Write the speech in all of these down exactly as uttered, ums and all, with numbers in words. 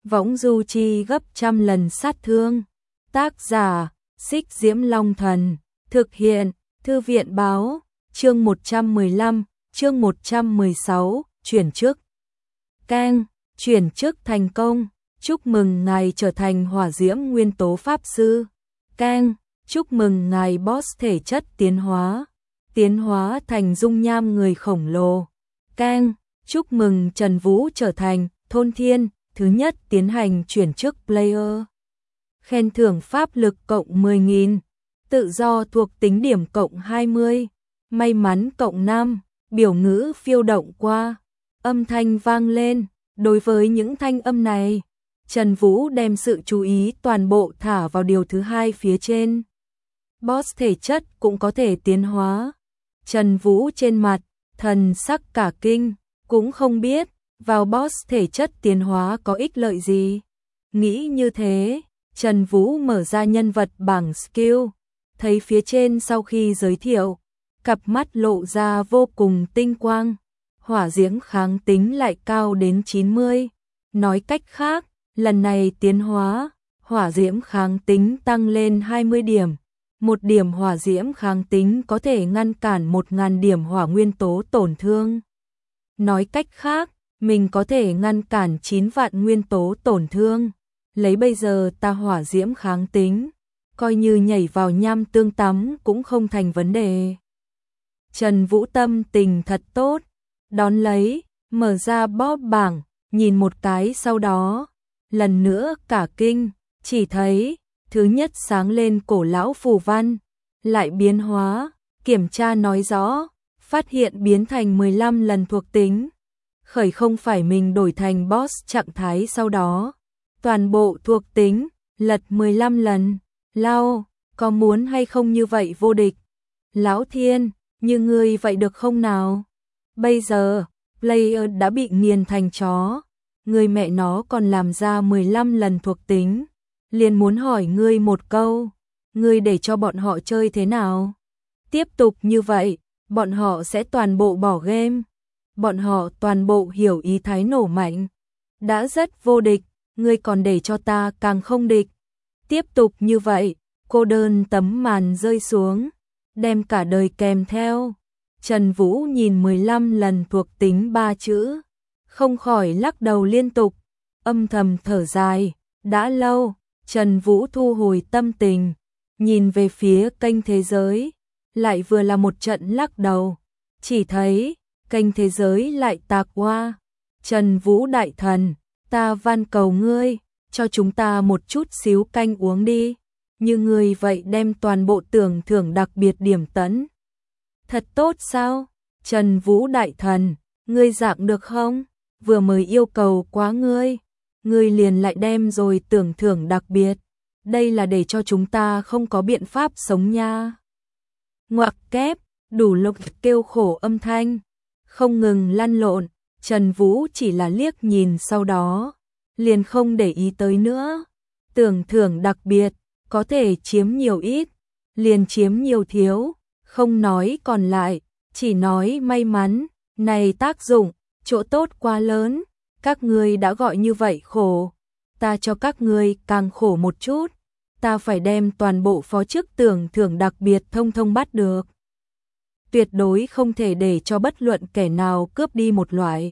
võng du chi gấp trăm lần sát thương. Tác giả, Xích Diễm Long Thần, thực hiện, Thư viện Báo, chương một trăm mười lăm, chương một trăm mười sáu, chuyển chức. Keng, chuyển chức thành công, chúc mừng ngài trở thành hỏa diễm nguyên tố pháp sư. Keng, chúc mừng ngài boss thể chất tiến hóa, tiến hóa thành dung nham người khổng lồ. Keng, chúc mừng Trần Vũ trở thành thôn thiên, thứ nhất tiến hành chuyển chức player. Khen thưởng pháp lực cộng mười nghìn, tự do thuộc tính điểm cộng hai mươi, may mắn cộng năm, biểu ngữ phiêu động qua, âm thanh vang lên. Đối với những thanh âm này, Trần Vũ đem sự chú ý toàn bộ thả vào điều thứ hai phía trên. Boss thể chất cũng có thể tiến hóa. Trần Vũ trên mặt, thần sắc cả kinh, cũng không biết, vào boss thể chất tiến hóa có ích lợi gì. Nghĩ như thế, Trần Vũ mở ra nhân vật bảng skill, thấy phía trên sau khi giới thiệu, cặp mắt lộ ra vô cùng tinh quang. Hỏa diễm kháng tính lại cao đến chín mươi. Nói cách khác, lần này tiến hóa, hỏa diễm kháng tính tăng lên hai mươi điểm. Một điểm hỏa diễm kháng tính có thể ngăn cản một nghìn điểm hỏa nguyên tố tổn thương. Nói cách khác, mình có thể ngăn cản chín vạn nguyên tố tổn thương. Lấy bây giờ ta hỏa diễm kháng tính, coi như nhảy vào nham tương tắm cũng không thành vấn đề. Trần Vũ tâm tình thật tốt, đón lấy, mở ra boss bảng, nhìn một cái sau đó, lần nữa cả kinh, chỉ thấy, thứ nhất sáng lên cổ lão phù văn, lại biến hóa, kiểm tra nói rõ, phát hiện biến thành mười lăm lần thuộc tính. Khởi không phải mình đổi thành boss trạng thái sau đó, toàn bộ thuộc tính, lật mười lăm lần, lao, có muốn hay không như vậy vô địch? Lão Thiên, như ngươi vậy được không nào? Bây giờ, player đã bị nghiền thành chó, người mẹ nó còn làm ra mười lăm lần thuộc tính, liền muốn hỏi ngươi một câu, ngươi để cho bọn họ chơi thế nào? Tiếp tục như vậy, bọn họ sẽ toàn bộ bỏ game, bọn họ toàn bộ hiểu ý thái nổ mạnh, đã rất vô địch, ngươi còn để cho ta càng không địch. Tiếp tục như vậy, cô đơn tấm màn rơi xuống, đem cả đời kèm theo. Trần Vũ nhìn mười lăm lần thuộc tính ba chữ, không khỏi lắc đầu liên tục, âm thầm thở dài. Đã lâu, Trần Vũ thu hồi tâm tình, nhìn về phía kênh thế giới, lại vừa là một trận lắc đầu, chỉ thấy kênh thế giới lại tạc qua. Trần Vũ đại thần, ta van cầu ngươi, cho chúng ta một chút xíu canh uống đi, như ngươi vậy đem toàn bộ tưởng thưởng đặc biệt điểm tấn. Thật tốt sao? Trần Vũ đại thần, ngươi dạng được không? Vừa mới yêu cầu quá ngươi, ngươi liền lại đem rồi tưởng thưởng đặc biệt. Đây là để cho chúng ta không có biện pháp sống nha. Ngoặc kép, đủ lục kêu khổ âm thanh, không ngừng lăn lộn. Trần Vũ chỉ là liếc nhìn sau đó, liền không để ý tới nữa. Tưởng thưởng đặc biệt, có thể chiếm nhiều ít, liền chiếm nhiều thiếu, không nói còn lại, chỉ nói may mắn, này tác dụng, chỗ tốt quá lớn, các ngươi đã gọi như vậy khổ, ta cho các ngươi càng khổ một chút, ta phải đem toàn bộ phó chức tưởng thưởng đặc biệt thông thông bắt được. Tuyệt đối không thể để cho bất luận kẻ nào cướp đi một loại.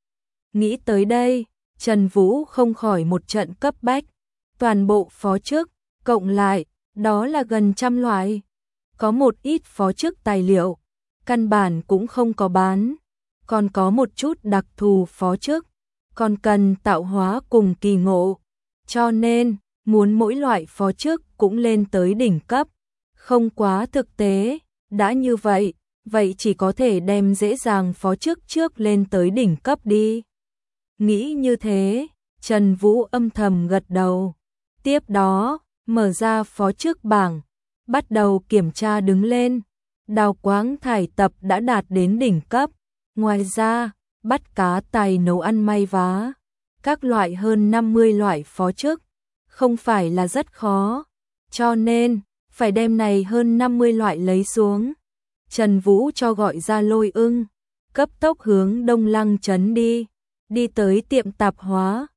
Nghĩ tới đây, Trần Vũ không khỏi một trận cấp bách, toàn bộ phó chức, cộng lại, đó là gần trăm loại. Có một ít phó chức tài liệu, căn bản cũng không có bán, còn có một chút đặc thù phó chức, còn cần tạo hóa cùng kỳ ngộ, cho nên, muốn mỗi loại phó chức cũng lên tới đỉnh cấp, không quá thực tế, đã như vậy, vậy chỉ có thể đem dễ dàng phó chức trước lên tới đỉnh cấp đi. Nghĩ như thế, Trần Vũ âm thầm gật đầu, tiếp đó, mở ra phó chức bảng, bắt đầu kiểm tra đứng lên, đào quáng thải tập đã đạt đến đỉnh cấp, ngoài ra, bắt cá tài nấu ăn may vá, các loại hơn năm mươi loại phó chức, không phải là rất khó, cho nên, phải đem này hơn năm mươi loại lấy xuống. Trần Vũ cho gọi ra Lôi Ưng, cấp tốc hướng Đông Lăng trấn đi, đi tới tiệm tạp hóa,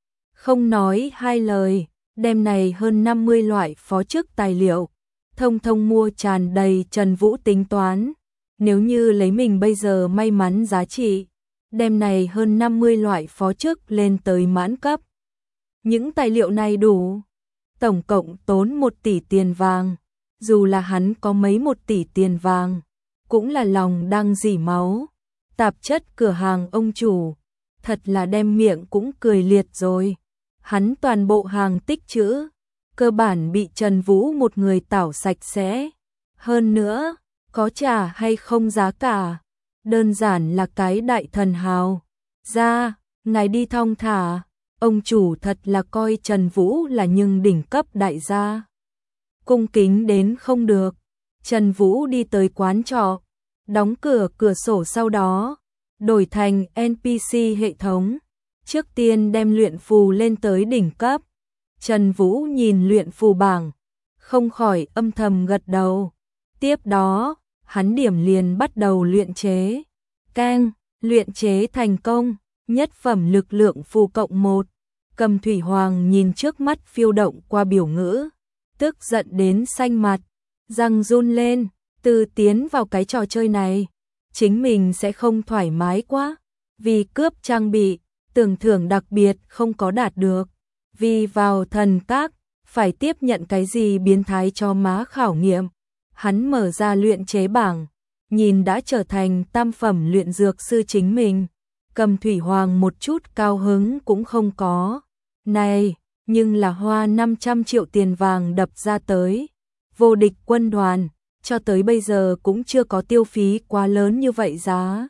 Không nói hai lời, đem này hơn năm mươi loại phó chức tài liệu, thông thông mua tràn đầy. Trần Vũ tính toán, nếu như lấy mình bây giờ may mắn giá trị, đem này hơn năm mươi loại phó chức lên tới mãn cấp. Những tài liệu này đủ, tổng cộng tốn một tỷ tiền vàng, dù là hắn có mấy một tỷ tiền vàng, cũng là lòng đang dỉ máu. Tạp chất cửa hàng ông chủ, thật là đem miệng cũng cười liệt rồi. Hắn toàn bộ hàng tích trữ, cơ bản bị Trần Vũ một người tảo sạch sẽ. Hơn nữa, có trả hay không giá cả, đơn giản là cái đại thần hào. Ra, ngài đi thong thả, ông chủ thật là coi Trần Vũ là nhưng đỉnh cấp đại gia. Cung kính đến không được. Trần Vũ đi tới quán trọ, đóng cửa cửa sổ, sau đó đổi thành en pê xê hệ thống. Trước tiên đem luyện phù lên tới đỉnh cấp. Trần Vũ nhìn luyện phù bảng, không khỏi âm thầm gật đầu. Tiếp đó, hắn điểm liền bắt đầu luyện chế. Keng, luyện chế thành công, nhất phẩm lực lượng phù cộng một. Cầm Thủy Hoàng nhìn trước mắt phiêu động qua biểu ngữ, tức giận đến xanh mặt, răng run lên. Từ tiến vào cái trò chơi này, chính mình sẽ không thoải mái quá, vì cướp trang bị, tưởng thưởng đặc biệt không có đạt được, vì vào thần các, phải tiếp nhận cái gì biến thái cho má khảo nghiệm. Hắn mở ra luyện chế bảng, nhìn đã trở thành tam phẩm luyện dược sư chính mình. Cầm Thủy Hoàng một chút cao hứng cũng không có. Này, nhưng là hoa năm trăm triệu tiền vàng đập ra tới. Vô địch quân đoàn, cho tới bây giờ cũng chưa có tiêu phí quá lớn như vậy giá.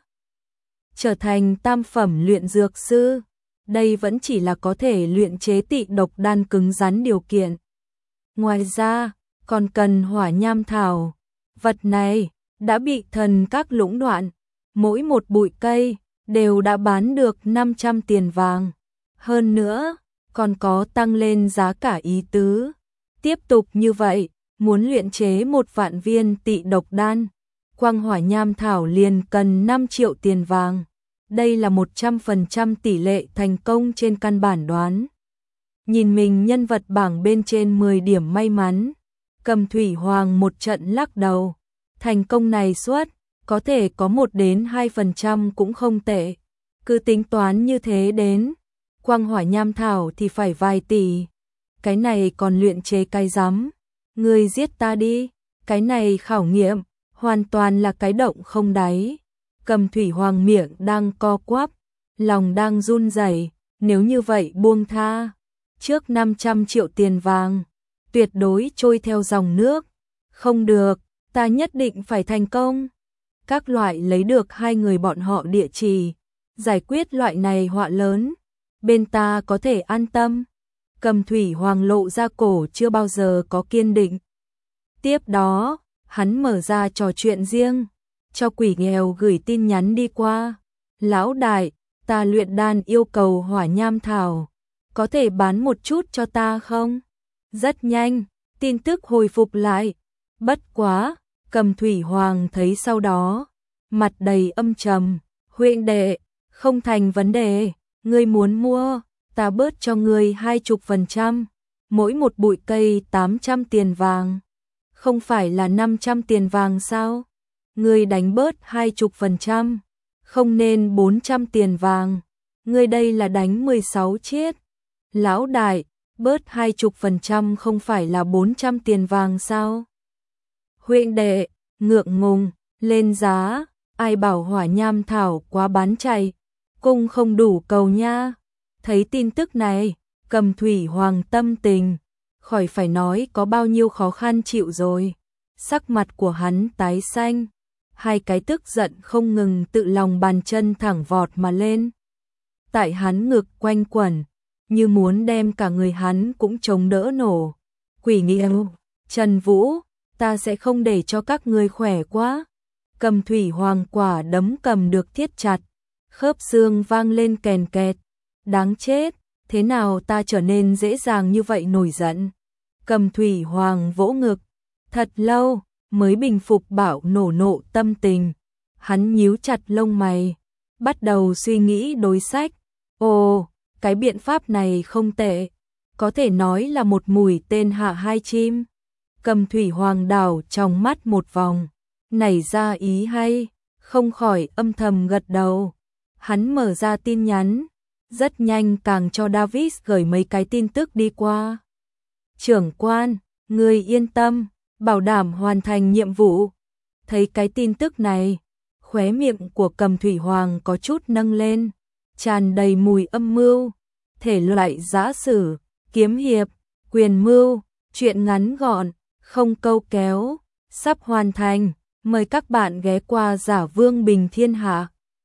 Trở thành tam phẩm luyện dược sư, đây vẫn chỉ là có thể luyện chế tị độc đan cứng rắn điều kiện. Ngoài ra, còn cần hỏa nham thảo. Vật này đã bị thần các lũng đoạn, mỗi một bụi cây đều đã bán được năm trăm tiền vàng. Hơn nữa, còn có tăng lên giá cả ý tứ. Tiếp tục như vậy, muốn luyện chế một vạn viên tị độc đan, quang hỏa nham thảo liền cần năm triệu tiền vàng. Đây là một trăm phần trăm tỷ lệ thành công trên căn bản đoán. Nhìn mình nhân vật bảng bên trên mười điểm may mắn, Cầm Thủy Hoàng một trận lắc đầu. Thành công này suất, có thể có một đến hai phần trăm cũng không tệ. Cứ tính toán như thế đến, quang hỏa nham thảo thì phải vài tỷ. Cái này còn luyện chế cái rắm. Ngươi giết ta đi, cái này khảo nghiệm, hoàn toàn là cái động không đáy. Cầm Thủy Hoàng miệng đang co quắp, lòng đang run rẩy. Nếu như vậy buông tha, trước năm trăm triệu tiền vàng, tuyệt đối trôi theo dòng nước. Không được, ta nhất định phải thành công. Các loại lấy được hai người bọn họ địa chỉ, giải quyết loại này họa lớn, bên ta có thể an tâm. Cầm Thủy Hoàng lộ ra cổ chưa bao giờ có kiên định. Tiếp đó, hắn mở ra trò chuyện riêng, cho quỷ nghèo gửi tin nhắn đi qua. Lão đại, ta luyện đan yêu cầu hỏa nham thảo, có thể bán một chút cho ta không? Rất nhanh, tin tức hồi phục lại. Bất quá, Cầm Thủy Hoàng thấy sau đó, mặt đầy âm trầm. Huynh đệ, không thành vấn đề, ngươi muốn mua, ta bớt cho ngươi hai chục phần trăm, mỗi một bụi cây tám trăm tiền vàng. Không phải là năm trăm tiền vàng sao? Ngươi đánh bớt hai chục phần trăm, không nên bốn trăm tiền vàng. Ngươi đây là đánh mười sáu chiết. Lão đại, bớt hai chục phần trăm không phải là bốn trăm tiền vàng sao? Huynh đệ, ngượng ngùng, lên giá, ai bảo hỏa nham thảo quá bán chạy, cung không đủ cầu nha. Thấy tin tức này, Cầm Thủy Hoàng tâm tình, khỏi phải nói có bao nhiêu khó khăn chịu rồi. Sắc mặt của hắn tái xanh, hai cái tức giận không ngừng tự lòng bàn chân thẳng vọt mà lên. Tại hắn ngực quanh quẩn, như muốn đem cả người hắn cũng chống đỡ nổ. Quỷ nghèo, Trần Vũ, ta sẽ không để cho các ngươi khỏe quá. Cầm Thủy Hoàng quả đấm cầm được thiết chặt, khớp xương vang lên kèn kẹt. Đáng chết, thế nào ta trở nên dễ dàng như vậy nổi giận. Cầm Thủy Hoàng vỗ ngực, thật lâu mới bình phục bạo nổ nộ tâm tình. Hắn nhíu chặt lông mày, bắt đầu suy nghĩ đối sách. Ồ, cái biện pháp này không tệ, có thể nói là một mũi tên hạ hai chim. Cầm Thủy Hoàng đảo trong mắt một vòng, nảy ra ý hay, không khỏi âm thầm gật đầu. Hắn mở ra tin nhắn, rất nhanh càng cho David gửi mấy cái tin tức đi qua. Trưởng quan, người yên tâm, bảo đảm hoàn thành nhiệm vụ. Thấy cái tin tức này, khóe miệng của Cầm Thủy Hoàng có chút nâng lên, tràn đầy mùi âm mưu, thể loại giã sử, kiếm hiệp, quyền mưu, chuyện ngắn gọn, không câu kéo, sắp hoàn thành. Mời các bạn ghé qua Giả Vương Bình Thiên Hạ.